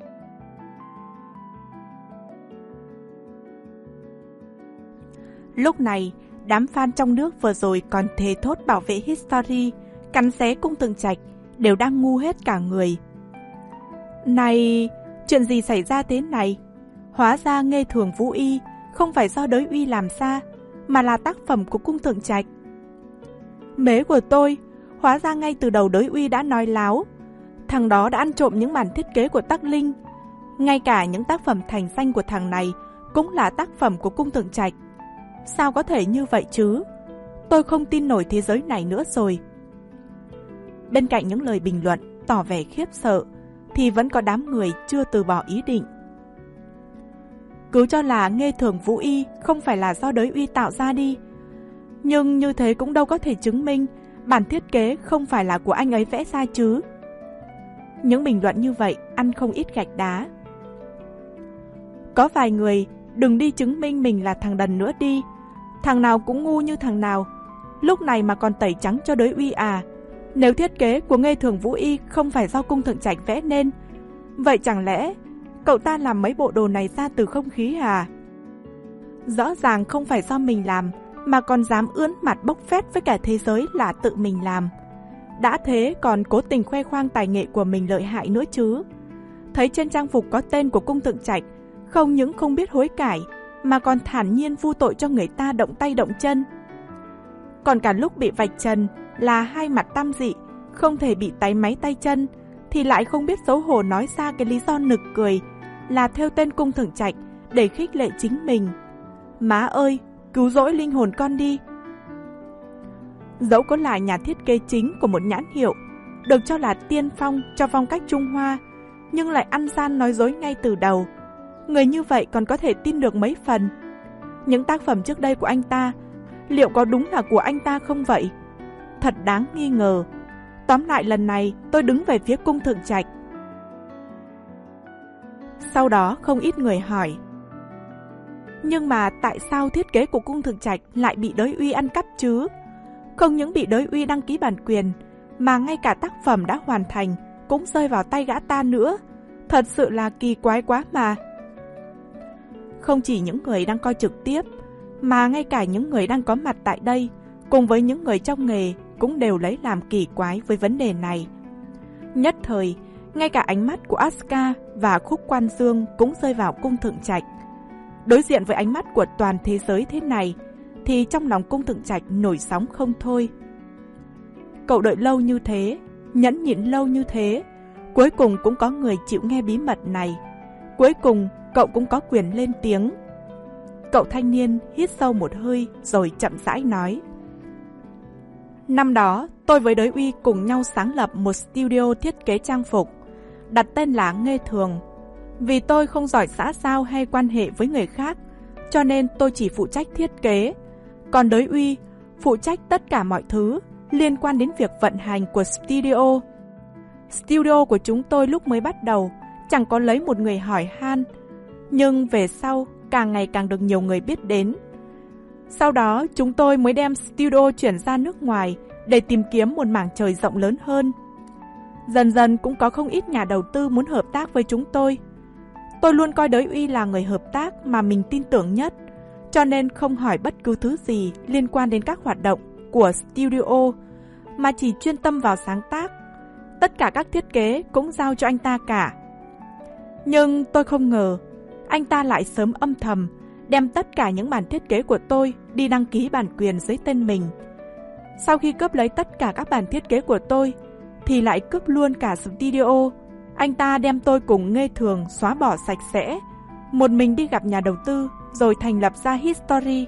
Lúc này, đám fan trong nước vừa rồi còn thề thốt bảo vệ History, cắn xé Cung Thượng Trạch, đều đang ngu hết cả người. Này, chuyện gì xảy ra thế này? Hóa ra Nghê Thường Vũ Y không phải do Đới Uy làm ra, mà là tác phẩm của Cung Thượng Trạch. Mế của tôi, hóa ra ngay từ đầu Đới Uy đã nói láo. Thằng đó đã ăn trộm những bản thiết kế của Tắc Linh. Ngay cả những tác phẩm thành danh của thằng này cũng là tác phẩm của Cung Thượng Trạch. Sao có thể như vậy chứ? Tôi không tin nổi thế giới này nữa rồi. Bên cạnh những lời bình luận tỏ vẻ khiếp sợ thì vẫn có đám người chưa từ bỏ ý định. Cứ cho là Nghê Thường Vũ Y không phải là do Đới Uy tạo ra đi, nhưng như thế cũng đâu có thể chứng minh bản thiết kế không phải là của anh ấy vẽ ra chứ. Những bình luận như vậy ăn không ít gạch đá. Có vài người đừng đi chứng minh mình là thằng đần nữa đi. Thằng nào cũng ngu như thằng nào. Lúc này mà còn tẩy trắng cho Đới Uy à? Nếu thiết kế của Nghê Thường Vũ Y không phải do Cung Thượng Trạch vẽ nên, vậy chẳng lẽ cậu ta làm mấy bộ đồ này ra từ không khí à? Rõ ràng không phải do mình làm, mà còn dám ưỡn mặt bốc phét với cả thế giới là tự mình làm. Đã thế còn cố tình khoe khoang tài nghệ của mình lợi hại nữa chứ. Thấy trên trang phục có tên của Cung Thượng Trạch, không những không biết hối cải, mà còn thản nhiên vu tội cho người ta động tay động chân. Còn cả lúc bị vạch trần là hai mặt tam dị, không thể bị táy máy tay chân, thì lại không biết xấu hổ nói ra cái lý do nực cười là theo tên Cung Thượng Trạch để khích lệ chính mình. Má ơi, cứu rỗi linh hồn con đi. Dẫu có là nhà thiết kế chính của một nhãn hiệu, được cho là tiên phong cho phong cách Trung Hoa, nhưng lại ăn gian nói dối ngay từ đầu. Người như vậy còn có thể tin được mấy phần? Những tác phẩm trước đây của anh ta, liệu có đúng là của anh ta không vậy? Thật đáng nghi ngờ. Tóm lại lần này tôi đứng về phía Cung Thượng Trạch. Sau đó không ít người hỏi, nhưng mà tại sao thiết kế của Cung Thượng Trạch lại bị Đới Uy ăn cắp chứ? Không những bị Đới Uy đăng ký bản quyền, mà ngay cả tác phẩm đã hoàn thành cũng rơi vào tay gã ta nữa. Thật sự là kỳ quái quá mà. Không chỉ những người đang coi trực tiếp, mà ngay cả những người đang có mặt tại đây, cùng với những người trong nghề, cũng đều lấy làm kỳ quái với vấn đề này. Nhất thời, ngay cả ánh mắt của Asuka và Khúc Quan Dương cũng rơi vào Cung Thượng Trạch. Đối diện với ánh mắt của toàn thế giới thế này, thì trong lòng Cung Thượng Trạch nổi sóng không thôi. cậu đợi lâu như thế, nhẫn nhịn lâu như thế, cuối cùng cũng có người chịu nghe bí mật này. Cuối cùng, cậu cũng có quyền lên tiếng. Cậu thanh niên hít sâu một hơi rồi chậm rãi nói. Năm đó, tôi với Đới Uy cùng nhau sáng lập một studio thiết kế trang phục, đặt tên là Nghê Thường. Vì tôi không giỏi xã giao hay quan hệ với người khác, cho nên tôi chỉ phụ trách thiết kế. Còn Đới Uy phụ trách tất cả mọi thứ liên quan đến việc vận hành của studio. Studio của chúng tôi lúc mới bắt đầu chẳng có lấy một người hỏi han, nhưng về sau càng ngày càng được nhiều người biết đến. Sau đó chúng tôi mới đem studio chuyển ra nước ngoài để tìm kiếm một mảng trời rộng lớn hơn. Dần dần cũng có không ít nhà đầu tư muốn hợp tác với chúng tôi. Tôi luôn coi Đới Uy là người hợp tác mà mình tin tưởng nhất, cho nên không hỏi bất cứ thứ gì liên quan đến các hoạt động của studio, mà chỉ chuyên tâm vào sáng tác. Tất cả các thiết kế cũng giao cho anh ta cả. Nhưng tôi không ngờ, anh ta lại sớm âm thầm đem tất cả những bản thiết kế của tôi đi đăng ký bản quyền dưới tên mình. Sau khi cướp lấy tất cả các bản thiết kế của tôi, thì lại cướp luôn cả studio. Anh ta đem tôi cùng Nghê Thường xóa bỏ sạch sẽ, một mình đi gặp nhà đầu tư rồi thành lập ra History.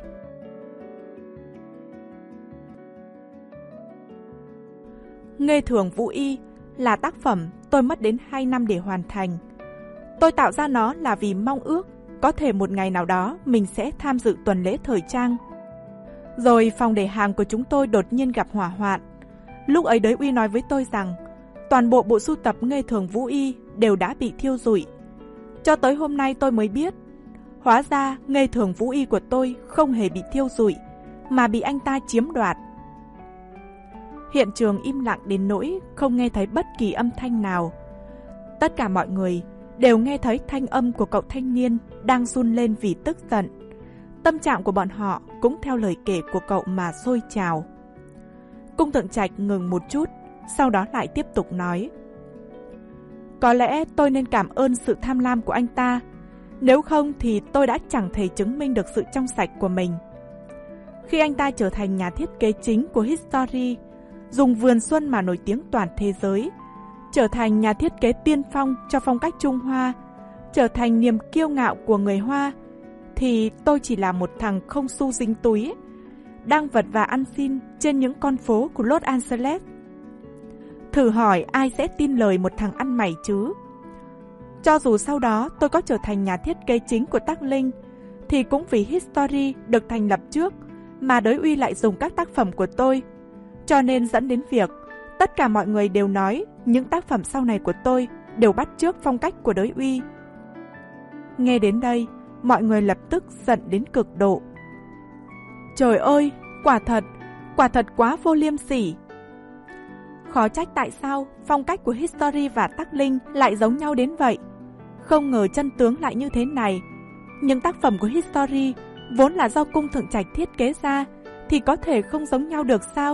Nghê Thường Vũ Y là tác phẩm tôi mất đến hai năm để hoàn thành. Tôi tạo ra nó là vì mong ước có thể một ngày nào đó mình sẽ tham dự tuần lễ thời trang. Rồi phòng để hàng của chúng tôi đột nhiên gặp hỏa hoạn. Lúc ấy Đới Uy nói với tôi rằng toàn bộ bộ sưu tập Nghê Thường Vũ Y đều đã bị thiêu rụi. Cho tới hôm nay tôi mới biết, hóa ra Nghê Thường Vũ Y của tôi không hề bị thiêu rụi, mà bị anh ta chiếm đoạt. Hiện trường im lặng đến nỗi không nghe thấy bất kỳ âm thanh nào. Tất cả mọi người đều nghe thấy thanh âm của cậu thanh niên đang run lên vì tức giận. Tâm trạng của bọn họ cũng theo lời kể của cậu mà sôi trào. Cung Thượng Trạch ngừng một chút, sau đó lại tiếp tục nói. Có lẽ tôi nên cảm ơn sự tham lam của anh ta, nếu không thì tôi đã chẳng thể chứng minh được sự trong sạch của mình. Khi anh ta trở thành nhà thiết kế chính của History, dùng vườn xuân mà nổi tiếng toàn thế giới, trở thành nhà thiết kế tiên phong cho phong cách Trung Hoa, trở thành niềm kiêu ngạo của người Hoa, thì tôi chỉ là một thằng không xu dính túi, đang vật vã ăn xin trên những con phố của Los Angeles. Thử hỏi ai sẽ tin lời một thằng ăn mày chứ? Cho dù sau đó tôi có trở thành nhà thiết kế chính của Tắc Linh, thì cũng vì History được thành lập trước mà Đới Uy lại dùng các tác phẩm của tôi, cho nên dẫn đến việc tất cả mọi người đều nói những tác phẩm sau này của tôi đều bắt chước phong cách của Đới Uy. Nghe đến đây, mọi người lập tức giận đến cực độ. Trời ơi, quả thật, quả thật quá vô liêm sỉ. Khó trách tại sao phong cách của History và Tắc Linh lại giống nhau đến vậy. Không ngờ chân tướng lại như thế này. Những tác phẩm của History vốn là do Cung Thượng Trạch thiết kế ra thì có thể không giống nhau được sao?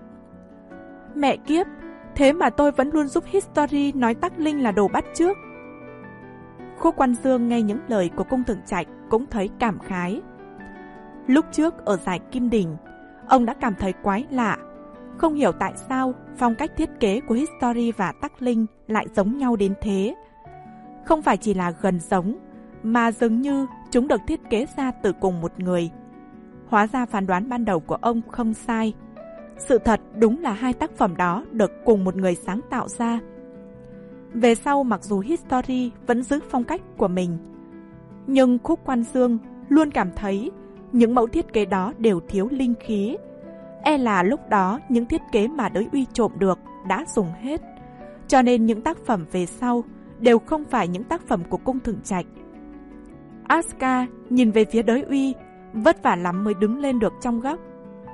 Mẹ kiếp, thế mà tôi vẫn luôn giúp History nói Tắc Linh là đồ bắt chước. Khúc Quan Dương nghe những lời của Cung Thượng Trạch cũng thấy cảm khái. Lúc trước ở giải Kim Đỉnh, ông đã cảm thấy quái lạ, không hiểu tại sao phong cách thiết kế của History và Tắc Linh lại giống nhau đến thế. Không phải chỉ là gần giống, mà dường như chúng được thiết kế ra từ cùng một người. Hóa ra phán đoán ban đầu của ông không sai. Sự thật đúng là hai tác phẩm đó được cùng một người sáng tạo ra. Về sau mặc dù History vẫn giữ phong cách của mình, nhưng Khúc Quan Dương luôn cảm thấy những mẫu thiết kế đó đều thiếu linh khí. E là lúc đó những thiết kế mà Đới Uy trộm được đã dùng hết, cho nên những tác phẩm về sau đều không phải những tác phẩm của Cung Thượng Trạch. Asuka nhìn về phía Đới Uy, vất vả lắm mới đứng lên được trong góc.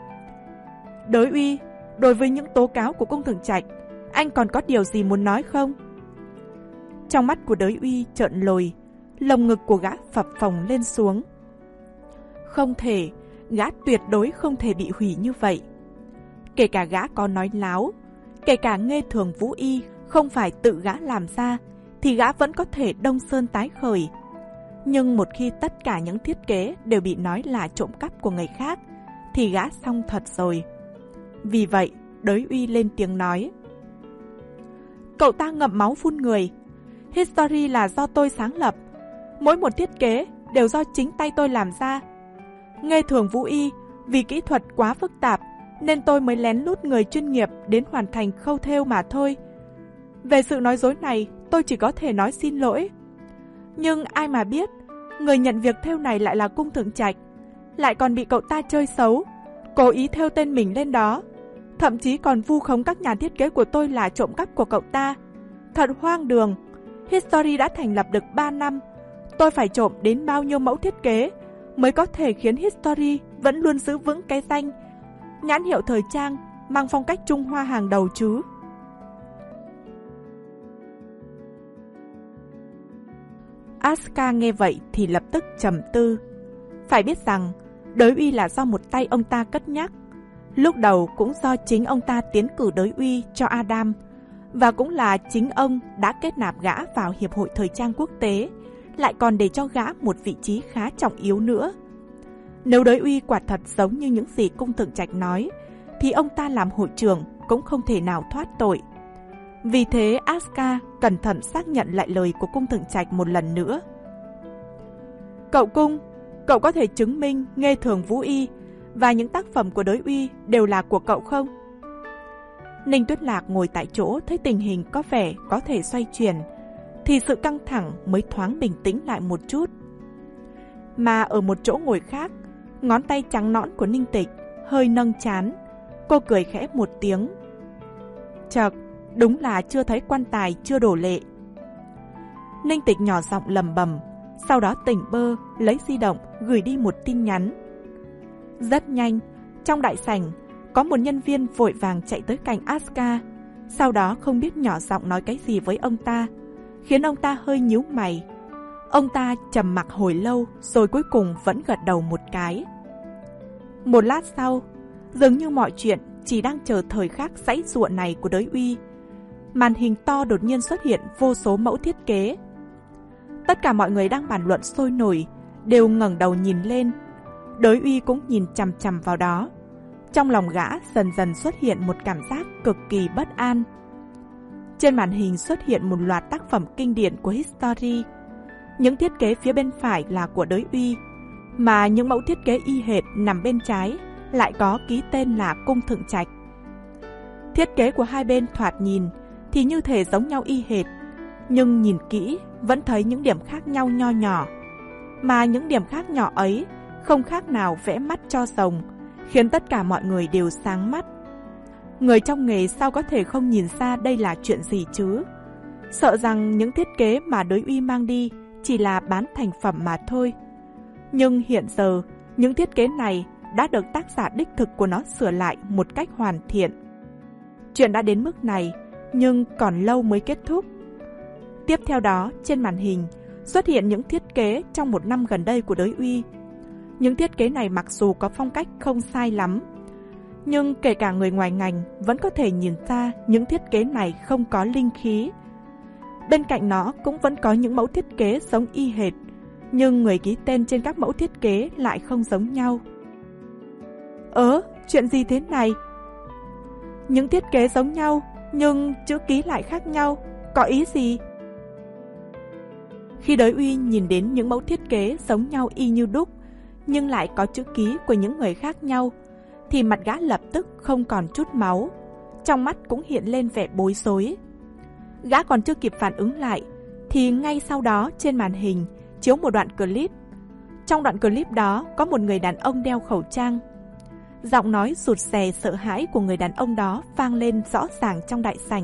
Đới Uy, đối với những tố cáo của Cung Thượng Trạch, anh còn có điều gì muốn nói không? Trong mắt của Đới Uy trợn lồi, lồng ngực của gã phập phồng lên xuống. Không thể, gã tuyệt đối không thể bị hủy như vậy. Kể cả gã có nói láo, kể cả Nghê Thường Vũ Y không phải tự gã làm ra, thì gã vẫn có thể đông sơn tái khởi. Nhưng một khi tất cả những thiết kế đều bị nói là trộm cắp của người khác, thì gã xong thật rồi. Vì vậy, Đới Uy lên tiếng nói. Cậu ta ngậm máu phun người. History là do tôi sáng lập. Mỗi một thiết kế đều do chính tay tôi làm ra. Nghê Thường Vũ Y, vì kỹ thuật quá phức tạp nên tôi mới lén lút người chuyên nghiệp đến hoàn thành khâu thêu mà thôi. Về sự nói dối này, tôi chỉ có thể nói xin lỗi. Nhưng ai mà biết, người nhận việc thêu này lại là Cung Thượng Trạch, lại còn bị cậu ta chơi xấu, cố ý thêu tên mình lên đó, thậm chí còn vu khống các nhà thiết kế của tôi là trộm cắp của cậu ta. Thật hoang đường. History đã thành lập được ba năm, tôi phải trộm đến bao nhiêu mẫu thiết kế mới có thể khiến History vẫn luôn giữ vững cái danh nhãn hiệu thời trang mang phong cách Trung Hoa hàng đầu chứ. Asuka nghe vậy thì lập tức trầm tư. Phải biết rằng Đới Uy là do một tay ông ta cất nhắc, lúc đầu cũng do chính ông ta tiến cử Đới Uy cho Adam, và cũng là chính ông đã kết nạp gã vào Hiệp hội Thời trang Quốc tế, lại còn để cho gã một vị trí khá trọng yếu nữa. Nếu Đới Uy quả thật giống như những gì Cung Thượng Trạch nói, thì ông ta làm hội trưởng cũng không thể nào thoát tội. Vì thế Asuka cẩn thận xác nhận lại lời của Cung Thượng Trạch một lần nữa. Cậu Cung, cậu có thể chứng minh Nghê Thường Vũ Y và những tác phẩm của Đới Uy đều là của cậu không? Ninh Tuyết Lạc ngồi tại chỗ thấy tình hình có vẻ có thể xoay chuyển, thì sự căng thẳng mới thoáng bình tĩnh lại một chút. Mà ở một chỗ ngồi khác, ngón tay trắng nõn của Ninh Tịch hơi nâng trán, cô cười khẽ một tiếng. Chậc, đúng là chưa thấy quan tài chưa đổ lệ. Ninh Tịch nhỏ giọng lầm bầm, sau đó tỉnh bơ lấy di động gửi đi một tin nhắn. Rất nhanh, trong đại sảnh có một nhân viên vội vàng chạy tới cạnh Asuka, sau đó không biết nhỏ giọng nói cái gì với ông ta, khiến ông ta hơi nhíu mày. Ông ta trầm mặc hồi lâu rồi cuối cùng vẫn gật đầu một cái. Một lát sau, dường như mọi chuyện chỉ đang chờ thời khắc giãy giụa này của Đới Uy, màn hình to đột nhiên xuất hiện vô số mẫu thiết kế. Tất cả mọi người đang bàn luận sôi nổi đều ngẩng đầu nhìn lên. Đới Uy cũng nhìn chằm chằm vào đó. Trong lòng gã dần dần xuất hiện một cảm giác cực kỳ bất an. Trên màn hình xuất hiện một loạt tác phẩm kinh điển của History. Những thiết kế phía bên phải là của Đới Uy, mà những mẫu thiết kế y hệt nằm bên trái lại có ký tên là Cung Thượng Trạch. Thiết kế của hai bên thoạt nhìn thì như thể giống nhau y hệt, nhưng nhìn kỹ vẫn thấy những điểm khác nhau nho nhỏ. Mà những điểm khác nhỏ ấy không khác nào vẽ mắt cho rồng, khiến tất cả mọi người đều sáng mắt. Người trong nghề sao có thể không nhìn ra đây là chuyện gì chứ? Sợ rằng những thiết kế mà Đới Uy mang đi chỉ là bán thành phẩm mà thôi. Nhưng hiện giờ, những thiết kế này đã được tác giả đích thực của nó sửa lại một cách hoàn thiện. Chuyện đã đến mức này, nhưng còn lâu mới kết thúc. Tiếp theo đó, trên màn hình xuất hiện những thiết kế trong một năm gần đây của Đới Uy. Những thiết kế này mặc dù có phong cách không sai lắm, nhưng kể cả người ngoài ngành vẫn có thể nhìn ra những thiết kế này không có linh khí. Bên cạnh nó cũng vẫn có những mẫu thiết kế giống y hệt, nhưng người ký tên trên các mẫu thiết kế lại không giống nhau. Ớ, chuyện gì thế này? Những thiết kế giống nhau, nhưng chữ ký lại khác nhau, có ý gì? Khi Đới Uy nhìn đến những mẫu thiết kế giống nhau y như đúc, nhưng lại có chữ ký của những người khác nhau, thì mặt gã lập tức không còn chút máu, trong mắt cũng hiện lên vẻ bối rối. Gã còn chưa kịp phản ứng lại, thì ngay sau đó trên màn hình chiếu một đoạn clip. Trong đoạn clip đó có một người đàn ông đeo khẩu trang. Giọng nói rụt rè sợ hãi của người đàn ông đó vang lên rõ ràng trong đại sảnh.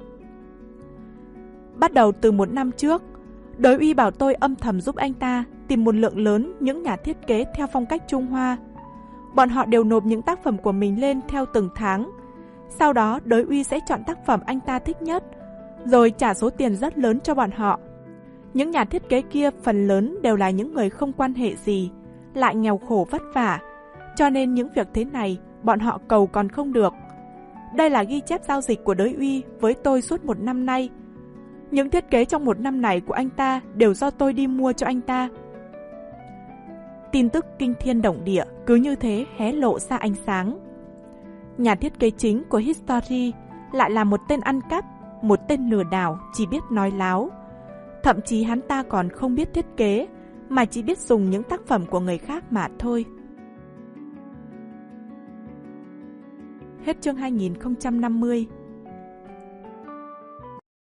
Bắt đầu từ một năm trước, Đới Uy bảo tôi âm thầm giúp anh ta tìm một lượng lớn những nhà thiết kế theo phong cách Trung Hoa. Bọn họ đều nộp những tác phẩm của mình lên theo từng tháng. Sau đó Đới Uy sẽ chọn tác phẩm anh ta thích nhất, rồi trả số tiền rất lớn cho bọn họ. Những nhà thiết kế kia phần lớn đều là những người không quan hệ gì, lại nghèo khổ vất vả, cho nên những việc thế này bọn họ cầu còn không được. Đây là ghi chép giao dịch của Đới Uy với tôi suốt một năm nay. Những thiết kế trong một năm này của anh ta đều do tôi đi mua cho anh ta. Tin tức kinh thiên động địa cứ như thế hé lộ ra ánh sáng. Nhà thiết kế chính của History lại là một tên ăn cắp, một tên lừa đảo chỉ biết nói láo. Thậm chí hắn ta còn không biết thiết kế, mà chỉ biết dùng những tác phẩm của người khác mà thôi. Hết chương hai nghìn không trăm năm mươi.